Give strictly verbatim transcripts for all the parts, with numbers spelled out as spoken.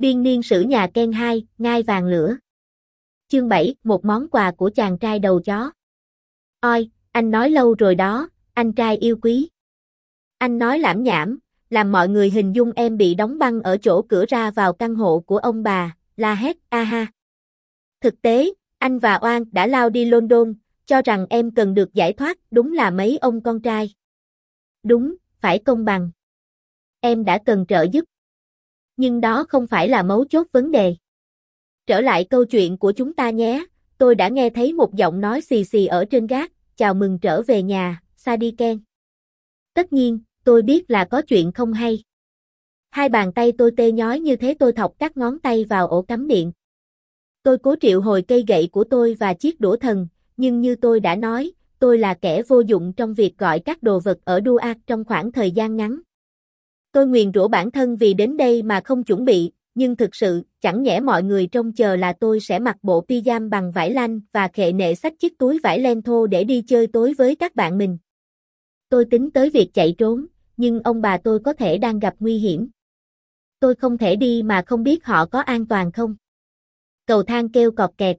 Biên niên sử nhà Ken hai, ngai vàng lửa. Chương bảy, một món quà của chàng trai đầu chó. Ôi, anh nói lâu rồi đó, anh trai yêu quý. Anh nói lảm nhảm, làm mọi người hình dung em bị đóng băng ở chỗ cửa ra vào căn hộ của ông bà, la hét, a ha. Thực tế, anh và Oan đã lao đi London, cho rằng em cần được giải thoát, đúng là mấy ông con trai. Đúng, phải công bằng. Em đã cần trợ giúp. Nhưng đó không phải là mấu chốt vấn đề. Trở lại câu chuyện của chúng ta nhé, tôi đã nghe thấy một giọng nói xì xì ở trên gác, chào mừng trở về nhà, Sadie Ken. Tất nhiên, tôi biết là có chuyện không hay. Hai bàn tay tôi tê nhói như thế tôi thọc các ngón tay vào ổ cắm điện. Tôi cố triệu hồi cây gậy của tôi và chiếc đũa thần, nhưng như tôi đã nói, tôi là kẻ vô dụng trong việc gọi các đồ vật ở Duat trong khoảng thời gian ngắn. Tôi nguyền rủa bản thân vì đến đây mà không chuẩn bị, nhưng thực sự, chẳng nhẽ mọi người trông chờ là tôi sẽ mặc bộ pyjama bằng vải lanh và khệ nệ xách chiếc túi vải len thô để đi chơi tối với các bạn mình. Tôi tính tới việc chạy trốn, nhưng ông bà tôi có thể đang gặp nguy hiểm. Tôi không thể đi mà không biết họ có an toàn không. Cầu thang kêu cọt kẹt.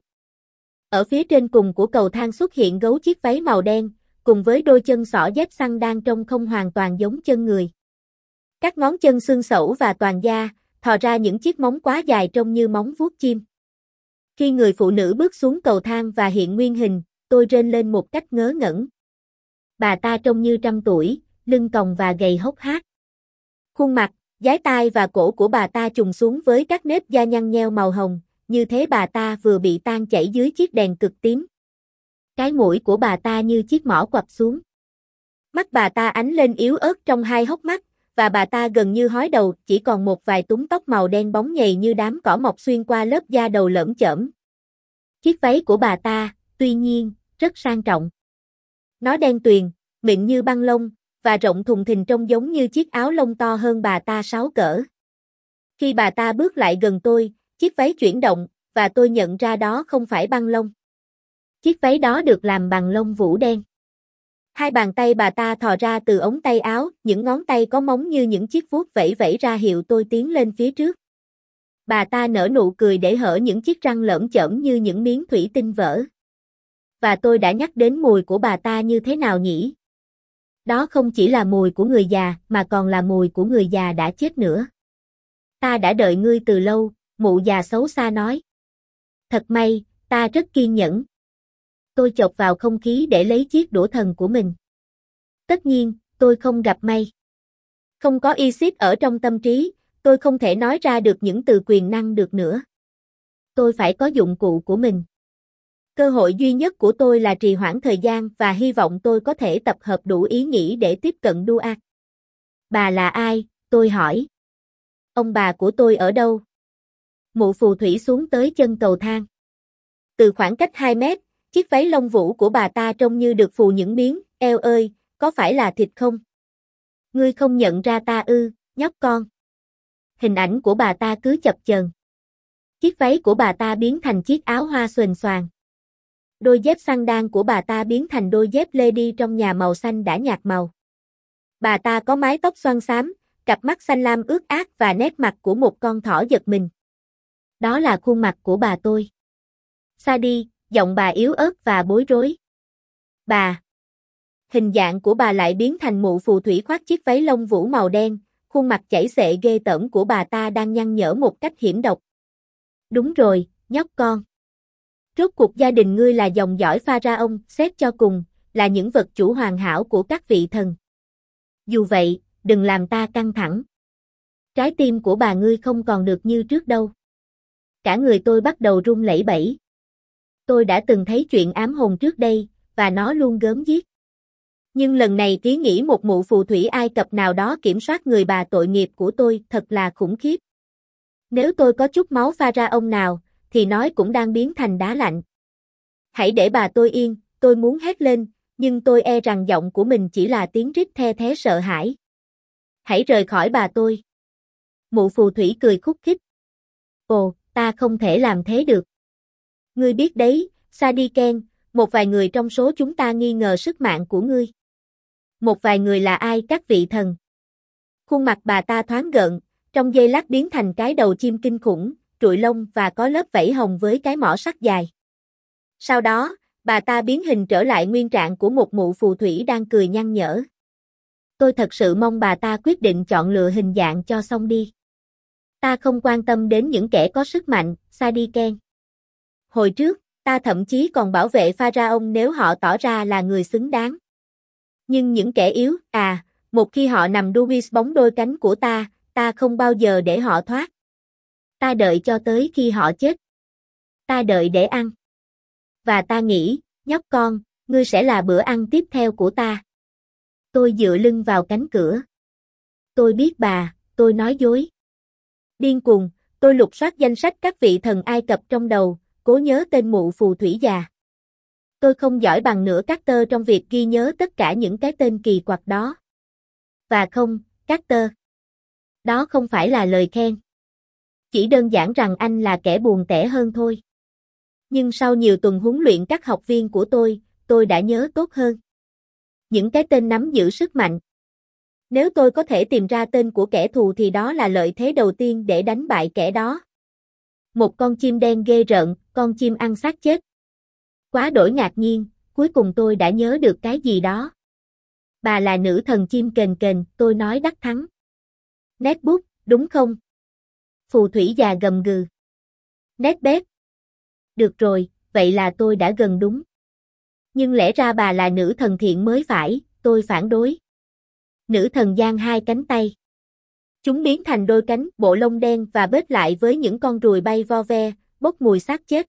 Ở phía trên cùng của cầu thang xuất hiện gấu chiếc váy màu đen, cùng với đôi chân xỏ dép săn đang trông không hoàn toàn giống chân người. Các ngón chân xương xẩu và toàn da, thò ra những chiếc móng quá dài trông như móng vuốt chim. Khi người phụ nữ bước xuống cầu thang và hiện nguyên hình, tôi rên lên một cách ngớ ngẩn. Bà ta trông như trăm tuổi, lưng còng và gầy hốc hác. Khuôn mặt, dái tai và cổ của bà ta trùng xuống với các nếp da nhăn nheo màu hồng, như thế bà ta vừa bị tan chảy dưới chiếc đèn cực tím. Cái mũi của bà ta như chiếc mỏ quặp xuống. Mắt bà ta ánh lên yếu ớt trong hai hốc mắt, và bà ta gần như hói đầu, chỉ còn một vài túm tóc màu đen bóng nhầy như đám cỏ mọc xuyên qua lớp da đầu lởm chởm. Chiếc váy của bà ta, tuy nhiên, rất sang trọng. Nó đen tuyền, mịn như băng lông, và rộng thùng thình trông giống như chiếc áo lông to hơn bà ta sáu cỡ. Khi bà ta bước lại gần tôi, chiếc váy chuyển động, và tôi nhận ra đó không phải băng lông. Chiếc váy đó được làm bằng lông vũ đen. Hai bàn tay bà ta thò ra từ ống tay áo, những ngón tay có móng như những chiếc vuốt vẫy vẫy ra hiệu tôi tiến lên phía trước. Bà ta nở nụ cười để hở những chiếc răng lởm chởm như những miếng thủy tinh vỡ. Và tôi đã nhắc đến mùi của bà ta như thế nào nhỉ? Đó không chỉ là mùi của người già, mà còn là mùi của người già đã chết nữa. Ta đã đợi ngươi từ lâu, mụ già xấu xa nói. Thật may, ta rất kiên nhẫn. Tôi chộp vào không khí để lấy chiếc đũa thần của mình. Tất nhiên, tôi không gặp may. Không có Isis ở trong tâm trí, tôi không thể nói ra được những từ quyền năng được nữa. Tôi phải có dụng cụ của mình. Cơ hội duy nhất của tôi là trì hoãn thời gian và hy vọng tôi có thể tập hợp đủ ý nghĩ để tiếp cận Duat. Bà là ai? Tôi hỏi. Ông bà của tôi ở đâu? Mụ phù thủy xuống tới chân cầu thang. Từ khoảng cách hai mét, chiếc váy lông vũ của bà ta trông như được phù những miếng, eo ơi, có phải là thịt không? Ngươi không nhận ra ta ư, nhóc con. Hình ảnh của bà ta cứ chập chờn. Chiếc váy của bà ta biến thành chiếc áo hoa xuềnh xoàng. Đôi dép săn đan của bà ta biến thành đôi dép lê đi trong nhà màu xanh đã nhạt màu. Bà ta có mái tóc xoăn xám, cặp mắt xanh lam ướt át và nét mặt của một con thỏ giật mình. Đó là khuôn mặt của bà tôi. Sadie, giọng bà yếu ớt và bối rối. Bà. Hình dạng của bà lại biến thành mụ phù thủy khoác chiếc váy lông vũ màu đen, khuôn mặt chảy xệ ghê tởm của bà ta đang nhăn nhở một cách hiểm độc. Đúng rồi, nhóc con. Rốt cuộc gia đình ngươi là dòng dõi Pharaoh, xét cho cùng, là những vật chủ hoàn hảo của các vị thần. Dù vậy, đừng làm ta căng thẳng. Trái tim của bà ngươi không còn được như trước đâu. Cả người tôi bắt đầu run lẩy bẩy. Tôi đã từng thấy chuyện ám hồn trước đây, và nó luôn gớm ghiếc. Nhưng lần này trí nghĩ một mụ phù thủy Ai Cập nào đó kiểm soát người bà tội nghiệp của tôi thật là khủng khiếp. Nếu tôi có chút máu Pharaoh nào, thì nói cũng đang biến thành đá lạnh. Hãy để bà tôi yên, tôi muốn hét lên, nhưng tôi e rằng giọng của mình chỉ là tiếng rít the thé sợ hãi. Hãy rời khỏi bà tôi. Mụ phù thủy cười khúc khích. Ồ, ta không thể làm thế được. Ngươi biết đấy, Sadie Ken, một vài người trong số chúng ta nghi ngờ sức mạnh của ngươi. Một vài người là ai các vị thần? Khuôn mặt bà ta thoáng gợn, trong giây lát biến thành cái đầu chim kinh khủng, trụi lông và có lớp vảy hồng với cái mỏ sắt dài. Sau đó, bà ta biến hình trở lại nguyên trạng của một mụ phù thủy đang cười nhăn nhở. Tôi thật sự mong bà ta quyết định chọn lựa hình dạng cho xong đi. Ta không quan tâm đến những kẻ có sức mạnh, Sadiqen. Hồi trước, ta thậm chí còn bảo vệ Pharaoh nếu họ tỏ ra là người xứng đáng. Nhưng những kẻ yếu, à, một khi họ nằm đu bóng đôi cánh của ta, ta không bao giờ để họ thoát. Ta đợi cho tới khi họ chết. Ta đợi để ăn. Và ta nghĩ, nhóc con, ngươi sẽ là bữa ăn tiếp theo của ta. Tôi dựa lưng vào cánh cửa. Tôi biết bà, tôi nói dối. Điên cuồng, tôi lục soát danh sách các vị thần Ai Cập trong đầu, cố nhớ tên mụ phù thủy già. Tôi không giỏi bằng nửa Carter trong việc ghi nhớ tất cả những cái tên kỳ quặc đó. Và không, Carter. Đó không phải là lời khen. Chỉ đơn giản rằng anh là kẻ buồn tẻ hơn thôi. Nhưng sau nhiều tuần huấn luyện các học viên của tôi, tôi đã nhớ tốt hơn. Những cái tên nắm giữ sức mạnh. Nếu tôi có thể tìm ra tên của kẻ thù thì đó là lợi thế đầu tiên để đánh bại kẻ đó. Một con chim đen ghê rợn, con chim ăn xác chết. Quá đổi ngạc nhiên, cuối cùng tôi đã nhớ được cái gì đó. Bà là nữ thần chim kền kền, tôi nói đắc thắng. Netbook, đúng không? Phù thủy già gầm gừ. Netbet. Được rồi, vậy là tôi đã gần đúng. Nhưng lẽ ra bà là nữ thần thiện mới phải, tôi phản đối. Nữ thần giang hai cánh tay. Chúng biến thành đôi cánh, bộ lông đen và bết lại với những con ruồi bay vo ve, bốc mùi xác chết.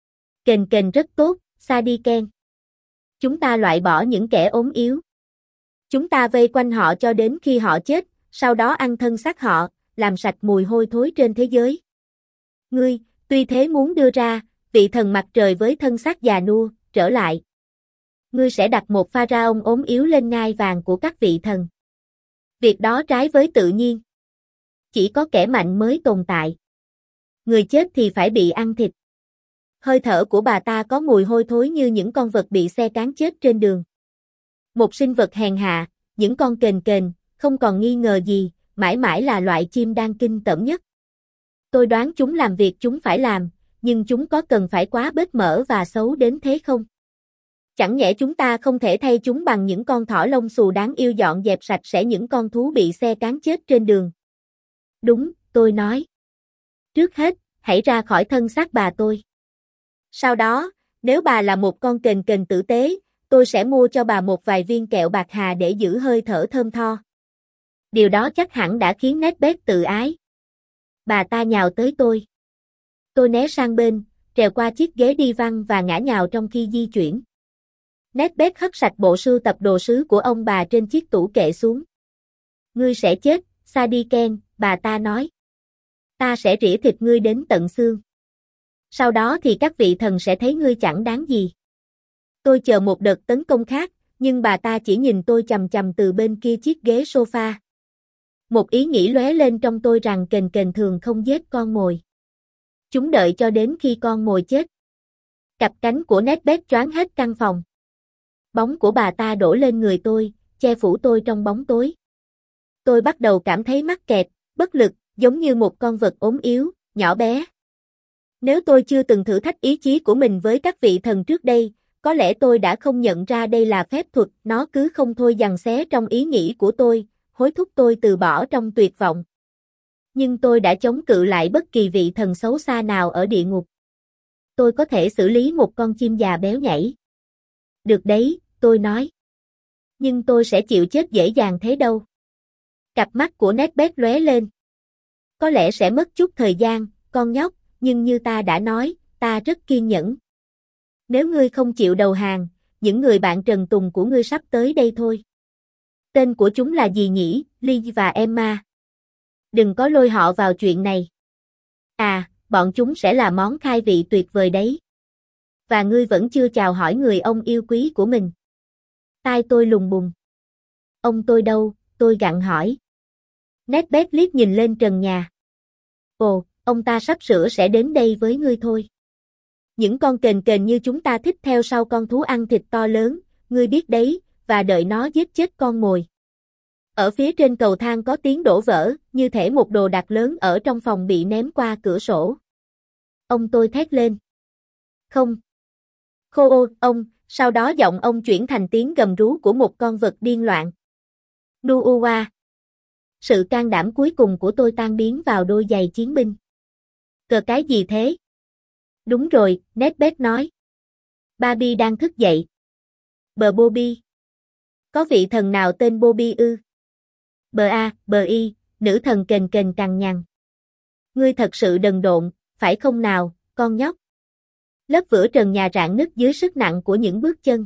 Kền kền rất tốt, Sadiqen. Chúng ta loại bỏ những kẻ ốm yếu. Chúng ta vây quanh họ cho đến khi họ chết, sau đó ăn thân xác họ, làm sạch mùi hôi thối trên thế giới. Ngươi, tuy thế muốn đưa ra, vị thần mặt trời với thân xác già nua, trở lại. Ngươi sẽ đặt một pharaoh ốm yếu lên ngai vàng của các vị thần. Việc đó trái với tự nhiên. Chỉ có kẻ mạnh mới tồn tại. Người chết thì phải bị ăn thịt. Hơi thở của bà ta có mùi hôi thối như những con vật bị xe cán chết trên đường. Một sinh vật hèn hạ, những con kền kền, không còn nghi ngờ gì, mãi mãi là loại chim đang kinh tởm nhất. Tôi đoán chúng làm việc chúng phải làm, nhưng chúng có cần phải quá bết mỡ và xấu đến thế không? Chẳng nhẽ chúng ta không thể thay chúng bằng những con thỏ lông xù đáng yêu dọn dẹp sạch sẽ những con thú bị xe cán chết trên đường. Đúng, tôi nói. Trước hết, hãy ra khỏi thân xác bà tôi. Sau đó, nếu bà là một con kền kền tử tế, tôi sẽ mua cho bà một vài viên kẹo bạc hà để giữ hơi thở thơm tho. Điều đó chắc hẳn đã khiến Netbet tự ái. Bà ta nhào tới tôi. Tôi né sang bên, trèo qua chiếc ghế đi văng và ngã nhào trong khi di chuyển. Netbet hất sạch bộ sưu tập đồ sứ của ông bà trên chiếc tủ kệ xuống. Ngươi sẽ chết, Sadiqen, bà ta nói. Ta sẽ rỉa thịt ngươi đến tận xương. Sau đó thì các vị thần sẽ thấy ngươi chẳng đáng gì. Tôi chờ một đợt tấn công khác, nhưng bà ta chỉ nhìn tôi chằm chằm từ bên kia chiếc ghế sofa. Một ý nghĩ lóe lên trong tôi rằng kền kền thường không giết con mồi. Chúng đợi cho đến khi con mồi chết. Cặp cánh của Netbet choáng hết căn phòng. Bóng của bà ta đổ lên người tôi, che phủ tôi trong bóng tối. Tôi bắt đầu cảm thấy mắc kẹt, bất lực, giống như một con vật ốm yếu, nhỏ bé. Nếu tôi chưa từng thử thách ý chí của mình với các vị thần trước đây, có lẽ tôi đã không nhận ra đây là phép thuật, nó cứ không thôi giằng xé trong ý nghĩ của tôi, hối thúc tôi từ bỏ trong tuyệt vọng. Nhưng tôi đã chống cự lại bất kỳ vị thần xấu xa nào ở địa ngục. Tôi có thể xử lý một con chim già béo nhảy. Được đấy, tôi nói. Nhưng tôi sẽ chịu chết dễ dàng thế đâu. Cặp mắt của Netbet lóe lên. Có lẽ sẽ mất chút thời gian, con nhóc, nhưng như ta đã nói, ta rất kiên nhẫn. Nếu ngươi không chịu đầu hàng, những người bạn trần tùng của ngươi sắp tới đây thôi. Tên của chúng là gì nhỉ, Lee và Emma? Đừng có lôi họ vào chuyện này. À, bọn chúng sẽ là món khai vị tuyệt vời đấy. Và ngươi vẫn chưa chào hỏi người ông yêu quý của mình. Tai tôi lùng bùng. Ông tôi đâu, tôi gặng hỏi. Netbet liếc nhìn lên trần nhà. Ồ, ông ta sắp sửa sẽ đến đây với ngươi thôi. Những con kền kền như chúng ta thích theo sau con thú ăn thịt to lớn, ngươi biết đấy, và đợi nó giết chết con mồi. Ở phía trên cầu thang có tiếng đổ vỡ, như thể một đồ đạc lớn ở trong phòng bị ném qua cửa sổ. Ông tôi thét lên. Không. Khô ô, ông, sau đó giọng ông chuyển thành tiếng gầm rú của một con vật điên loạn. Nuua. Sự can đảm cuối cùng của tôi tan biến vào đôi giày chiến binh. Cờ cái gì thế? Đúng rồi, Nesbeth nói. Barbie đang thức dậy. Bờ Bobby. Có vị thần nào tên Bobby ư? Bờ A, bờ Y, nữ thần kền kền cằn nhằn. Ngươi thật sự đần độn, phải không nào, con nhóc? Lớp vữa trần nhà rạn nứt dưới sức nặng của những bước chân.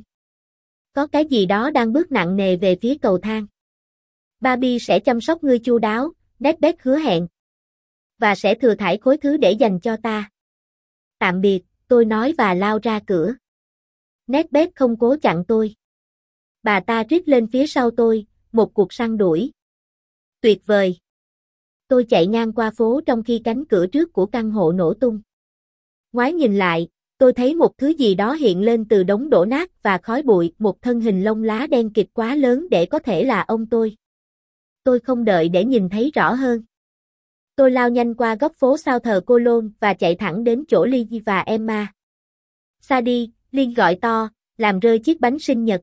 Có cái gì đó đang bước nặng nề về phía cầu thang. Barbie sẽ chăm sóc ngươi chu đáo, Nesbeth hứa hẹn. Và sẽ thừa thãi khối thứ để dành cho ta. Tạm biệt, tôi nói và lao ra cửa. Nesbeth không cố chặn tôi. Bà ta rít lên phía sau tôi, một cuộc săn đuổi. Tuyệt vời. Tôi chạy ngang qua phố trong khi cánh cửa trước của căn hộ nổ tung. Ngoái nhìn lại, tôi thấy một thứ gì đó hiện lên từ đống đổ nát và khói bụi, một thân hình lông lá đen kịt quá lớn để có thể là ông tôi. Tôi không đợi để nhìn thấy rõ hơn. Tôi lao nhanh qua góc phố Sao Thờ Cologne và chạy thẳng đến chỗ Lily và Emma. Sadie, Lynn gọi to, làm rơi chiếc bánh sinh nhật.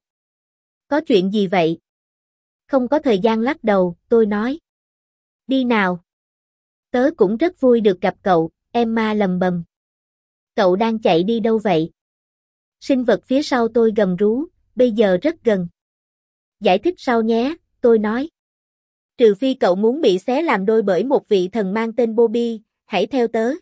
Có chuyện gì vậy? Không có thời gian lắc đầu, tôi nói. Đi nào. Tớ cũng rất vui được gặp cậu, Emma lầm bầm. Cậu đang chạy đi đâu vậy? Sinh vật phía sau tôi gầm rú, bây giờ rất gần. Giải thích sau nhé, tôi nói. Trừ phi cậu muốn bị xé làm đôi bởi một vị thần mang tên Bobby, hãy theo tớ.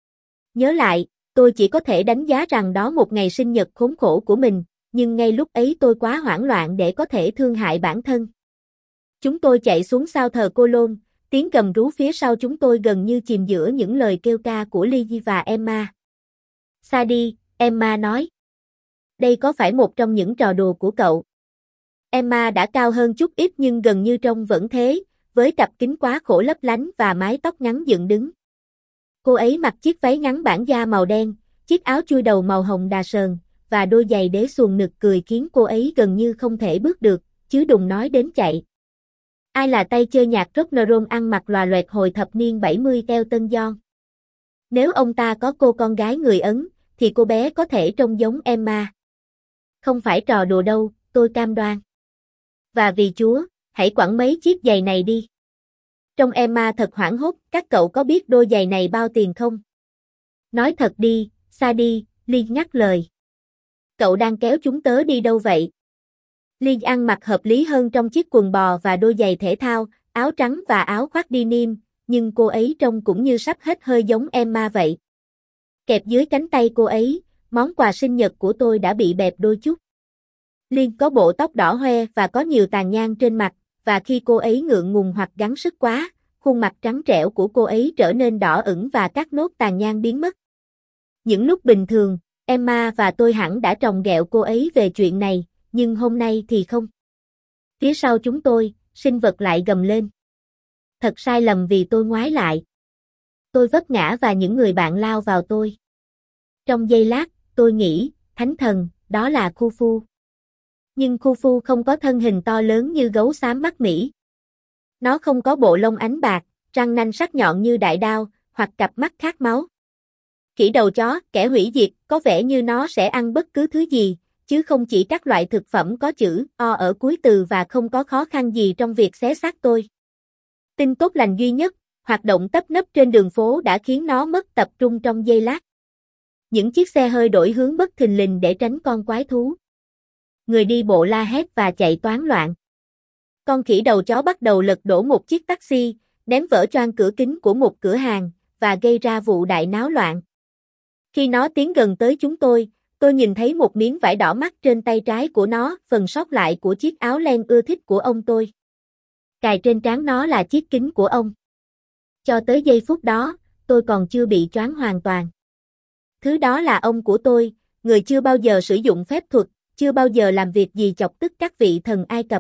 Nhớ lại, tôi chỉ có thể đánh giá rằng đó một ngày sinh nhật khốn khổ của mình, nhưng ngay lúc ấy tôi quá hoảng loạn để có thể thương hại bản thân. Chúng tôi chạy xuống Sao Thờ Cologne, tiếng gầm rú phía sau chúng tôi gần như chìm giữa những lời kêu ca của Lily và Emma. Sadie, Emma nói. Đây có phải một trong những trò đùa của cậu? Emma đã cao hơn chút ít nhưng gần như trông vẫn thế, với cặp kính quá khổ lấp lánh và mái tóc ngắn dựng đứng. Cô ấy mặc chiếc váy ngắn bản da màu đen, chiếc áo chui đầu màu hồng đà sờn, và đôi giày đế xuồng nực cười khiến cô ấy gần như không thể bước được, chứ đừng nói đến chạy. Ai là tay chơi nhạc rock and roll ăn mặc lòa loẹt hồi thập niên bảy mươi Elton John? Nếu ông ta có cô con gái người Ấn, thì cô bé có thể trông giống Emma. Không phải trò đùa đâu, tôi cam đoan. Và vì Chúa, hãy quẳng mấy chiếc giày này đi. Trông Emma thật hoảng hốt, các cậu có biết đôi giày này bao tiền không? Nói thật đi, Sadie, Lee nhắc lời. Cậu đang kéo chúng tớ đi đâu vậy? Lee ăn mặc hợp lý hơn trong chiếc quần bò và đôi giày thể thao, áo trắng và áo khoác denim, nhưng cô ấy trông cũng như sắp hết hơi giống Emma vậy. Kẹp dưới cánh tay cô ấy, món quà sinh nhật của tôi đã bị bẹp đôi chút. Liên có bộ tóc đỏ hoe và có nhiều tàn nhang trên mặt, và khi cô ấy ngượng ngùng hoặc gắng sức quá, khuôn mặt trắng trẻo của cô ấy trở nên đỏ ửng và các nốt tàn nhang biến mất. Những lúc bình thường, Emma và tôi hẳn đã trồng ghẹo cô ấy về chuyện này, nhưng hôm nay thì không. Phía sau chúng tôi, sinh vật lại gầm lên. Thật sai lầm vì tôi ngoái lại. Tôi vấp ngã và những người bạn lao vào tôi. Trong giây lát, tôi nghĩ, thánh thần, đó là Khufu. Nhưng Khufu không có thân hình to lớn như gấu xám Bắc Mỹ. Nó không có bộ lông ánh bạc, răng nanh sắc nhọn như đại đao, hoặc cặp mắt khát máu. Khỉ đầu chó, kẻ hủy diệt, có vẻ như nó sẽ ăn bất cứ thứ gì, chứ không chỉ các loại thực phẩm có chữ O ở cuối từ và không có khó khăn gì trong việc xé xác tôi. Tin tốt lành duy nhất, hoạt động tấp nập trên đường phố đã khiến nó mất tập trung trong giây lát. Những chiếc xe hơi đổi hướng bất thình lình để tránh con quái thú. Người đi bộ la hét và chạy toán loạn. Con khỉ đầu chó bắt đầu lật đổ một chiếc taxi, ném vỡ choang cửa kính của một cửa hàng, và gây ra vụ đại náo loạn. Khi nó tiến gần tới chúng tôi, tôi nhìn thấy một miếng vải đỏ mắt trên tay trái của nó, phần sót lại của chiếc áo len ưa thích của ông tôi. Cài trên trán nó là chiếc kính của ông. Cho tới giây phút đó, tôi còn chưa bị choáng hoàn toàn. Thứ đó là ông của tôi, người chưa bao giờ sử dụng phép thuật, chưa bao giờ làm việc gì chọc tức các vị thần Ai Cập.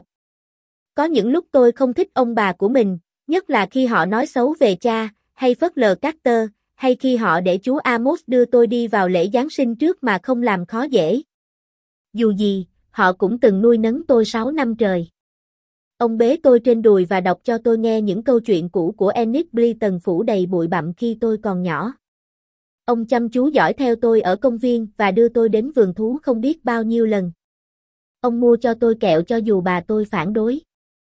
Có những lúc tôi không thích ông bà của mình, nhất là khi họ nói xấu về cha, hay phớt lờ Carter, hay khi họ để chú Amos đưa tôi đi vào lễ Giáng sinh trước mà không làm khó dễ. Dù gì, họ cũng từng nuôi nấng tôi sáu năm trời. Ông bế tôi trên đùi và đọc cho tôi nghe những câu chuyện cũ của Enid Blyton phủ đầy bụi bặm khi tôi còn nhỏ. Ông chăm chú dõi theo tôi ở công viên và đưa tôi đến vườn thú không biết bao nhiêu lần. Ông mua cho tôi kẹo cho dù bà tôi phản đối.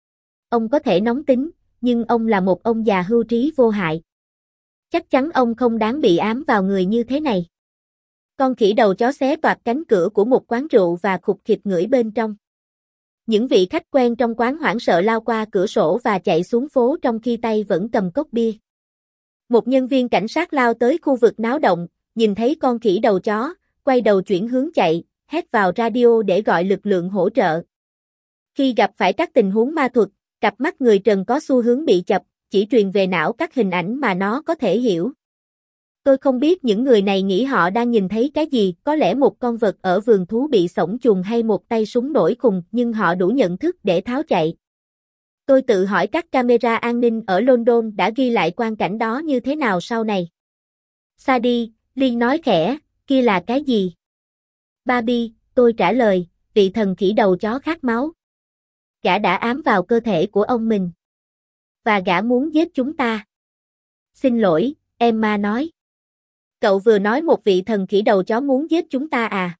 Ông có thể nóng tính, nhưng ông là một ông già hưu trí vô hại. Chắc chắn ông không đáng bị ám vào người như thế này. Con khỉ đầu chó xé toạc cánh cửa của một quán rượu và khục khịch ngửi bên trong. Những vị khách quen trong quán hoảng sợ lao qua cửa sổ và chạy xuống phố trong khi tay vẫn cầm cốc bia. Một nhân viên cảnh sát lao tới khu vực náo động, nhìn thấy con khỉ đầu chó, quay đầu chuyển hướng chạy, hét vào radio để gọi lực lượng hỗ trợ. Khi gặp phải các tình huống ma thuật, cặp mắt người trần có xu hướng bị chập, chỉ truyền về não các hình ảnh mà nó có thể hiểu. Tôi không biết những người này nghĩ họ đang nhìn thấy cái gì, có lẽ một con vật ở vườn thú bị xổng chuồng hay một tay súng nổi khùng, nhưng họ đủ nhận thức để tháo chạy. Tôi tự hỏi các camera an ninh ở London đã ghi lại quang cảnh đó như thế nào sau này. Sadie, Liên nói khẽ, kia là cái gì? Barbie, tôi trả lời, vị thần khỉ đầu chó khát máu. Gã đã ám vào cơ thể của ông mình. Và gã muốn giết chúng ta. Xin lỗi, Emma nói. Cậu vừa nói một vị thần khỉ đầu chó muốn giết chúng ta à?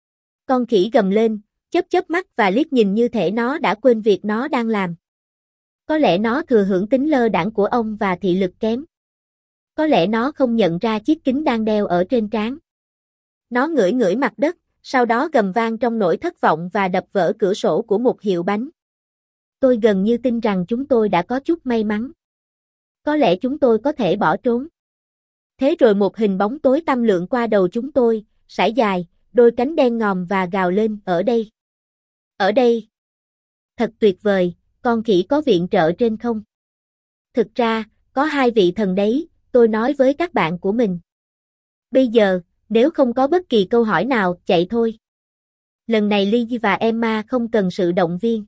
Con khỉ gầm lên, chớp chớp mắt và liếc nhìn như thể nó đã quên việc nó đang làm. Có lẽ nó thừa hưởng tính lơ đãng của ông và thị lực kém. Có lẽ nó không nhận ra chiếc kính đang đeo ở trên trán. Nó ngửi ngửi mặt đất, sau đó gầm vang trong nỗi thất vọng và đập vỡ cửa sổ của một hiệu bánh. Tôi gần như tin rằng chúng tôi đã có chút may mắn. Có lẽ chúng tôi có thể bỏ trốn. Thế rồi một hình bóng tối tăm lượn qua đầu chúng tôi, sải dài, đôi cánh đen ngòm và gào lên, ở đây. Ở đây. Thật tuyệt vời, con khỉ có viện trợ trên không? Thực ra, có hai vị thần đấy, tôi nói với các bạn của mình. Bây giờ, nếu không có bất kỳ câu hỏi nào, chạy thôi. Lần này Lee và Emma không cần sự động viên.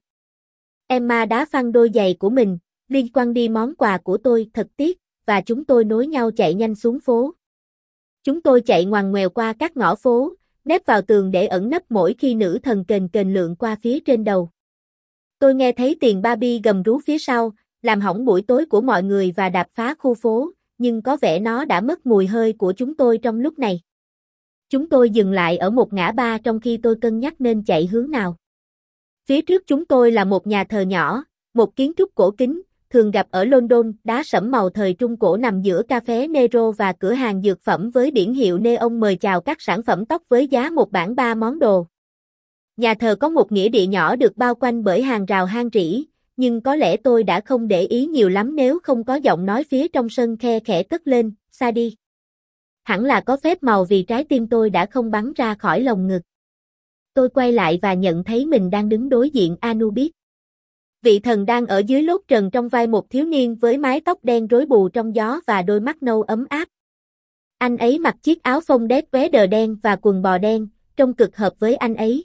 Emma đá phăng đôi giày của mình, Lee quăng đi món quà của tôi, thật tiếc, và chúng tôi nối nhau chạy nhanh xuống phố. Chúng tôi chạy ngoằn ngoèo qua các ngõ phố, nép vào tường để ẩn nấp mỗi khi nữ thần kềnh kềnh lượn qua phía trên đầu. Tôi nghe thấy tiền Barbie gầm rú phía sau, làm hỏng buổi tối của mọi người và đạp phá khu phố, nhưng có vẻ nó đã mất mùi hơi của chúng tôi trong lúc này. Chúng tôi dừng lại ở một ngã ba trong khi tôi cân nhắc nên chạy hướng nào. Phía trước chúng tôi là một nhà thờ nhỏ, một kiến trúc cổ kính, thường gặp ở London, đá sẫm màu thời Trung Cổ nằm giữa cà phê Nero và cửa hàng dược phẩm với biển hiệu neon mời chào các sản phẩm tóc với giá một bảng ba món đồ. Nhà thờ có một nghĩa địa nhỏ được bao quanh bởi hàng rào hang rỉ, nhưng có lẽ tôi đã không để ý nhiều lắm nếu không có giọng nói phía trong sân khe khẽ cất lên, Sadie. Hẳn là có phép màu vì trái tim tôi đã không bắn ra khỏi lồng ngực. Tôi quay lại và nhận thấy mình đang đứng đối diện Anubis. Vị thần đang ở dưới lốt trần trong vai một thiếu niên với mái tóc đen rối bù trong gió và đôi mắt nâu ấm áp. Anh ấy mặc chiếc áo phông đét váy đờ đen và quần bò đen, trông cực hợp với anh ấy.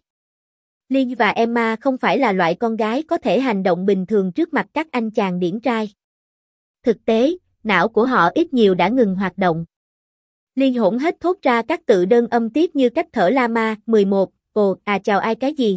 Lee và Emma không phải là loại con gái có thể hành động bình thường trước mặt các anh chàng điển trai. Thực tế, não của họ ít nhiều đã ngừng hoạt động. Lee hỗn hét thốt ra các tự đơn âm tiết như cách thở lama, mười một, ồ, à chào ai cái gì.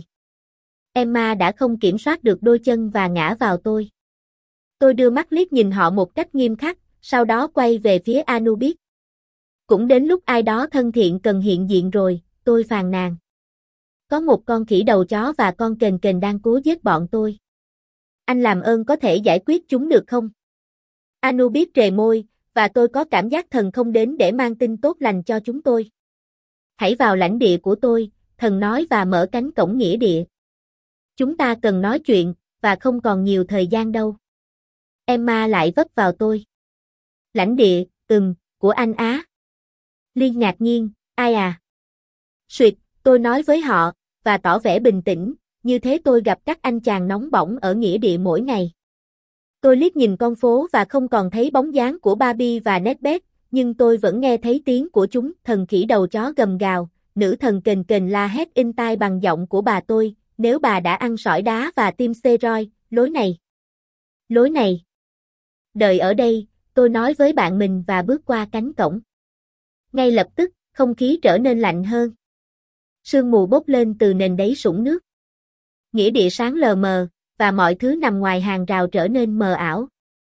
Emma đã không kiểm soát được đôi chân và ngã vào tôi. Tôi đưa mắt liếc nhìn họ một cách nghiêm khắc, sau đó quay về phía Anubis. Cũng đến lúc ai đó thân thiện cần hiện diện rồi, tôi phàn nàn. Có một con khỉ đầu chó và con kền kền đang cố giết bọn tôi. Anh làm ơn có thể giải quyết chúng được không? Anubis trề môi, và tôi có cảm giác thần không đến để mang tin tốt lành cho chúng tôi. Hãy vào lãnh địa của tôi, thần nói và mở cánh cổng nghĩa địa. Chúng ta cần nói chuyện, và không còn nhiều thời gian đâu. Emma lại vấp vào tôi. Lãnh địa, ừm, của anh Á. Liên ngạc nhiên, ai à? Suyệt, tôi nói với họ, và tỏ vẻ bình tĩnh, như thế tôi gặp các anh chàng nóng bỏng ở nghĩa địa mỗi ngày. Tôi liếc nhìn con phố và không còn thấy bóng dáng của Barbie và Nesbeth, nhưng tôi vẫn nghe thấy tiếng của chúng, thần khỉ đầu chó gầm gào, nữ thần kềnh kềnh la hét in tai bằng giọng của bà tôi, nếu bà đã ăn sỏi đá và tiêm steroid, lối này. Lối này. Đợi ở đây, tôi nói với bạn mình và bước qua cánh cổng. Ngay lập tức, không khí trở nên lạnh hơn. Sương mù bốc lên từ nền đáy sũng nước. Nghĩa địa sáng lờ mờ, và mọi thứ nằm ngoài hàng rào trở nên mờ ảo.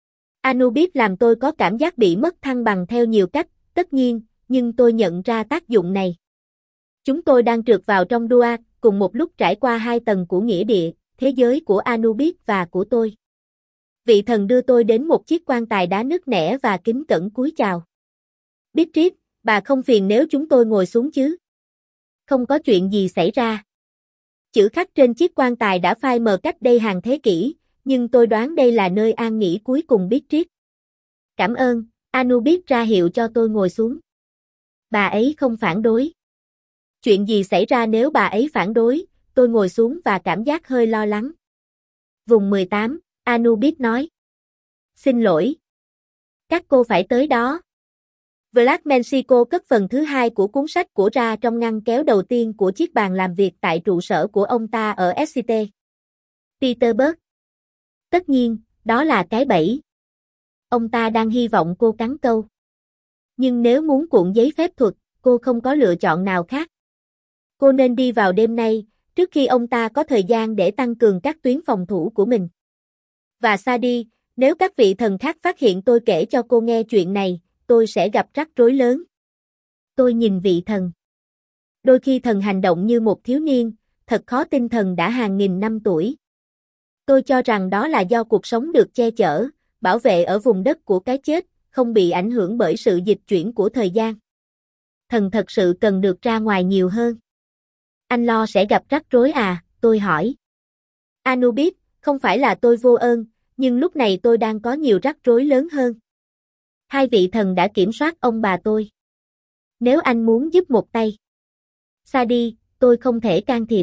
Anubis làm tôi có cảm giác bị mất thăng bằng theo nhiều cách, tất nhiên, nhưng tôi nhận ra tác dụng này. Chúng tôi đang trượt vào trong Duat, cùng một lúc trải qua hai tầng của nghĩa địa, thế giới của Anubis và của tôi. Vị thần đưa tôi đến một chiếc quan tài đá nứt nẻ và kính cẩn cúi chào. Beatrice, bà không phiền nếu chúng tôi ngồi xuống chứ? Không có chuyện gì xảy ra. Chữ khắc trên chiếc quan tài đã phai mờ cách đây hàng thế kỷ, nhưng tôi đoán đây là nơi an nghỉ cuối cùng Beatrice. Cảm ơn, Anubis ra hiệu cho tôi ngồi xuống. Bà ấy không phản đối. Chuyện gì xảy ra nếu bà ấy phản đối? Tôi ngồi xuống và cảm giác hơi lo lắng. Vùng mười tám, Anubis nói. Xin lỗi. Các cô phải tới đó. Vlad Mexico cất phần thứ hai của cuốn sách của ra trong ngăn kéo đầu tiên của chiếc bàn làm việc tại trụ sở của ông ta ở ét xê tê. Petersburg. Tất nhiên, đó là cái bẫy. Ông ta đang hy vọng cô cắn câu. Nhưng nếu muốn cuộn giấy phép thuật, cô không có lựa chọn nào khác. Cô nên đi vào đêm nay, trước khi ông ta có thời gian để tăng cường các tuyến phòng thủ của mình. Và Sadie, nếu các vị thần khác phát hiện tôi kể cho cô nghe chuyện này, tôi sẽ gặp rắc rối lớn. Tôi nhìn vị thần. Đôi khi thần hành động như một thiếu niên, thật khó tin thần đã hàng nghìn năm tuổi. Tôi cho rằng đó là do cuộc sống được che chở, bảo vệ ở vùng đất của cái chết, không bị ảnh hưởng bởi sự dịch chuyển của thời gian. Thần thật sự cần được ra ngoài nhiều hơn. Anh lo sẽ gặp rắc rối à, tôi hỏi. Anubis, không phải là tôi vô ơn, nhưng lúc này tôi đang có nhiều rắc rối lớn hơn. Hai vị thần đã kiểm soát ông bà tôi. Nếu anh muốn giúp một tay. Sadie, tôi không thể can thiệp.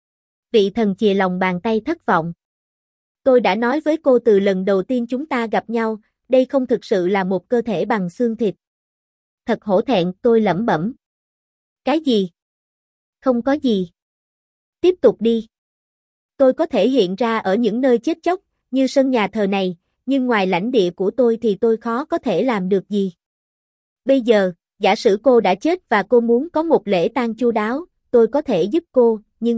Vị thần chìa lòng bàn tay thất vọng. Tôi đã nói với cô từ lần đầu tiên chúng ta gặp nhau, đây không thực sự là một cơ thể bằng xương thịt. Thật hổ thẹn, tôi lẩm bẩm. Cái gì? Không có gì. Tiếp tục đi. Tôi có thể hiện ra ở những nơi chết chóc, như sân nhà thờ này, nhưng ngoài lãnh địa của tôi thì tôi khó có thể làm được gì. Bây giờ, giả sử cô đã chết và cô muốn có một lễ tang chu đáo, tôi có thể giúp cô, nhưng...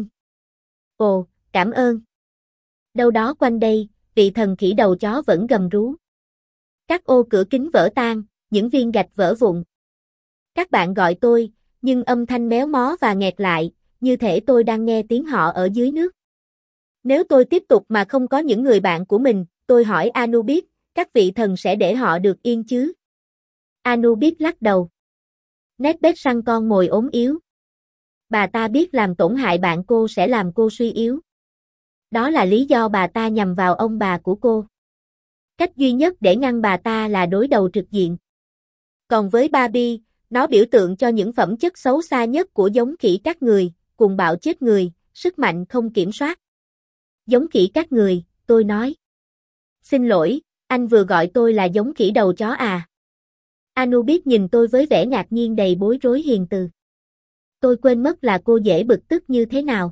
Ồ, cảm ơn. Đâu đó quanh đây, vị thần khỉ đầu chó vẫn gầm rú. Các ô cửa kính vỡ tan, những viên gạch vỡ vụn. Các bạn gọi tôi, nhưng âm thanh méo mó và nghẹt lại, như thể tôi đang nghe tiếng họ ở dưới nước. Nếu tôi tiếp tục mà không có những người bạn của mình, tôi hỏi Anubis, các vị thần sẽ để họ được yên chứ? Anubis lắc đầu. Nét bét săn con mồi ốm yếu. Bà ta biết làm tổn hại bạn cô sẽ làm cô suy yếu. Đó là lý do bà ta nhằm vào ông bà của cô. Cách duy nhất để ngăn bà ta là đối đầu trực diện. Còn với Barbie, nó biểu tượng cho những phẩm chất xấu xa nhất của giống khỉ các người, cuồng bạo chết người, sức mạnh không kiểm soát. Giống khỉ các người, tôi nói. Xin lỗi, anh vừa gọi tôi là giống khỉ đầu chó à? Anubis nhìn tôi với vẻ ngạc nhiên đầy bối rối hiền từ. Tôi quên mất là cô dễ bực tức như thế nào.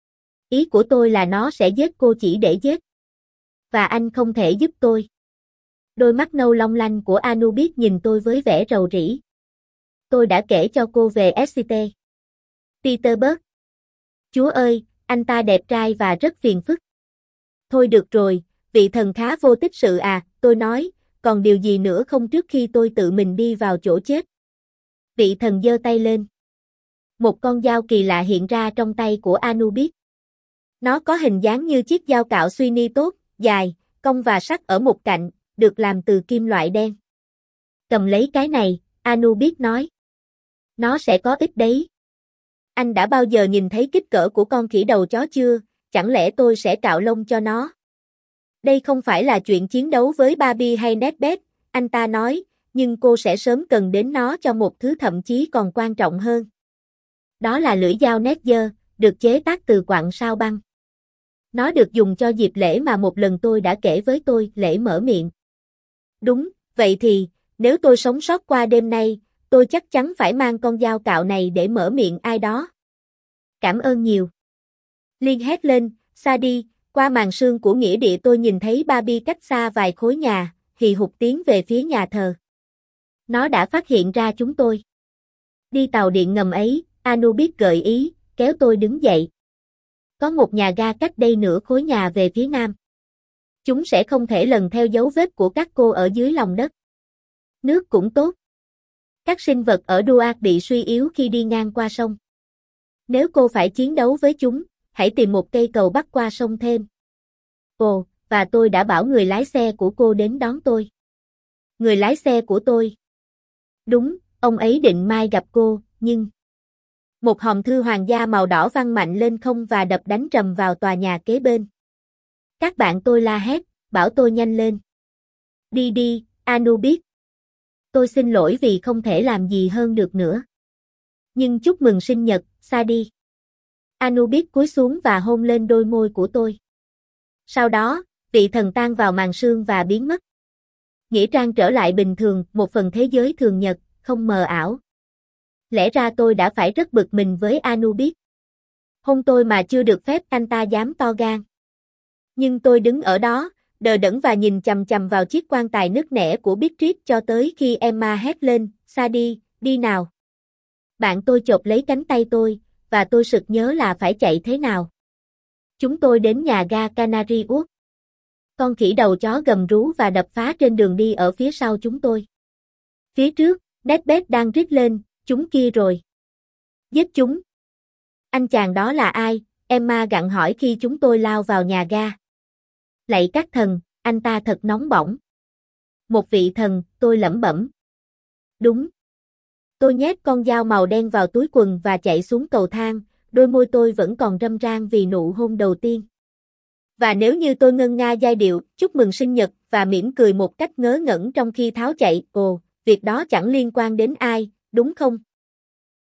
Ý của tôi là nó sẽ giết cô chỉ để giết. Và anh không thể giúp tôi. Đôi mắt nâu long lanh của Anubis nhìn tôi với vẻ rầu rĩ. Tôi đã kể cho cô về ét xê tê. Petersburg. Chúa ơi, anh ta đẹp trai và rất phiền phức. Thôi được rồi, vị thần khá vô tích sự à, tôi nói, còn điều gì nữa không trước khi tôi tự mình đi vào chỗ chết. Vị thần giơ tay lên. Một con dao kỳ lạ hiện ra trong tay của Anubis. Nó có hình dáng như chiếc dao cạo suy ni tốt, dài, cong và sắc ở một cạnh, được làm từ kim loại đen. Cầm lấy cái này, Anubis nói. Nó sẽ có ích đấy. Anh đã bao giờ nhìn thấy kích cỡ của con khỉ đầu chó chưa, chẳng lẽ tôi sẽ cạo lông cho nó? Đây không phải là chuyện chiến đấu với Barbie hay Nesbeth, anh ta nói, nhưng cô sẽ sớm cần đến nó cho một thứ thậm chí còn quan trọng hơn. Đó là lưỡi dao Netzer, được chế tác từ quặng sao băng. Nó được dùng cho dịp lễ mà một lần tôi đã kể với tôi, lễ mở miệng. Đúng, vậy thì, nếu tôi sống sót qua đêm nay, tôi chắc chắn phải mang con dao cạo này để mở miệng ai đó. Cảm ơn nhiều. Liên hét lên, Sadie, qua màn sương của nghĩa địa tôi nhìn thấy Barbie cách xa vài khối nhà, hì hục tiến về phía nhà thờ. Nó đã phát hiện ra chúng tôi. Đi tàu điện ngầm ấy, Anubis gợi ý, kéo tôi đứng dậy. Có một nhà ga cách đây nửa khối nhà về phía nam. Chúng sẽ không thể lần theo dấu vết của các cô ở dưới lòng đất. Nước cũng tốt. Các sinh vật ở Duat bị suy yếu khi đi ngang qua sông. Nếu cô phải chiến đấu với chúng, hãy tìm một cây cầu bắc qua sông thêm. Ồ, và tôi đã bảo người lái xe của cô đến đón tôi. Người lái xe của tôi. Đúng, ông ấy định mai gặp cô, nhưng... Một hòm thư hoàng gia màu đỏ văng mạnh lên không và đập đánh trầm vào tòa nhà kế bên. Các bạn tôi la hét, bảo tôi nhanh lên. Đi đi, Anubis. Tôi xin lỗi vì không thể làm gì hơn được nữa. Nhưng chúc mừng sinh nhật, Sadie. Anubis cúi xuống và hôn lên đôi môi của tôi. Sau đó, vị thần tan vào màn sương và biến mất. Nghĩa trang trở lại bình thường, một phần thế giới thường nhật, không mờ ảo. Lẽ ra tôi đã phải rất bực mình với Anubis. Hôn tôi mà chưa được phép anh ta dám to gan. Nhưng tôi đứng ở đó, đờ đẫn và nhìn chằm chằm vào chiếc quan tài nứt nẻ của Beatrice cho tới khi Emma hét lên, Sadie, đi nào. Bạn tôi chộp lấy cánh tay tôi, và tôi sực nhớ là phải chạy thế nào. Chúng tôi đến nhà ga Canary Wharf. Con khỉ đầu chó gầm rú và đập phá trên đường đi ở phía sau chúng tôi. Phía trước, Macbeth đang rít lên, chúng kia rồi. Giết chúng. Anh chàng đó là ai? Emma gặng hỏi khi chúng tôi lao vào nhà ga. Lạy các thần, anh ta thật nóng bỏng. Một vị thần, tôi lẩm bẩm. Đúng. Tôi nhét con dao màu đen vào túi quần và chạy xuống cầu thang, đôi môi tôi vẫn còn râm ran vì nụ hôn đầu tiên. Và nếu như tôi ngân nga giai điệu, chúc mừng sinh nhật, và mỉm cười một cách ngớ ngẩn trong khi tháo chạy, ồ, việc đó chẳng liên quan đến ai, đúng không?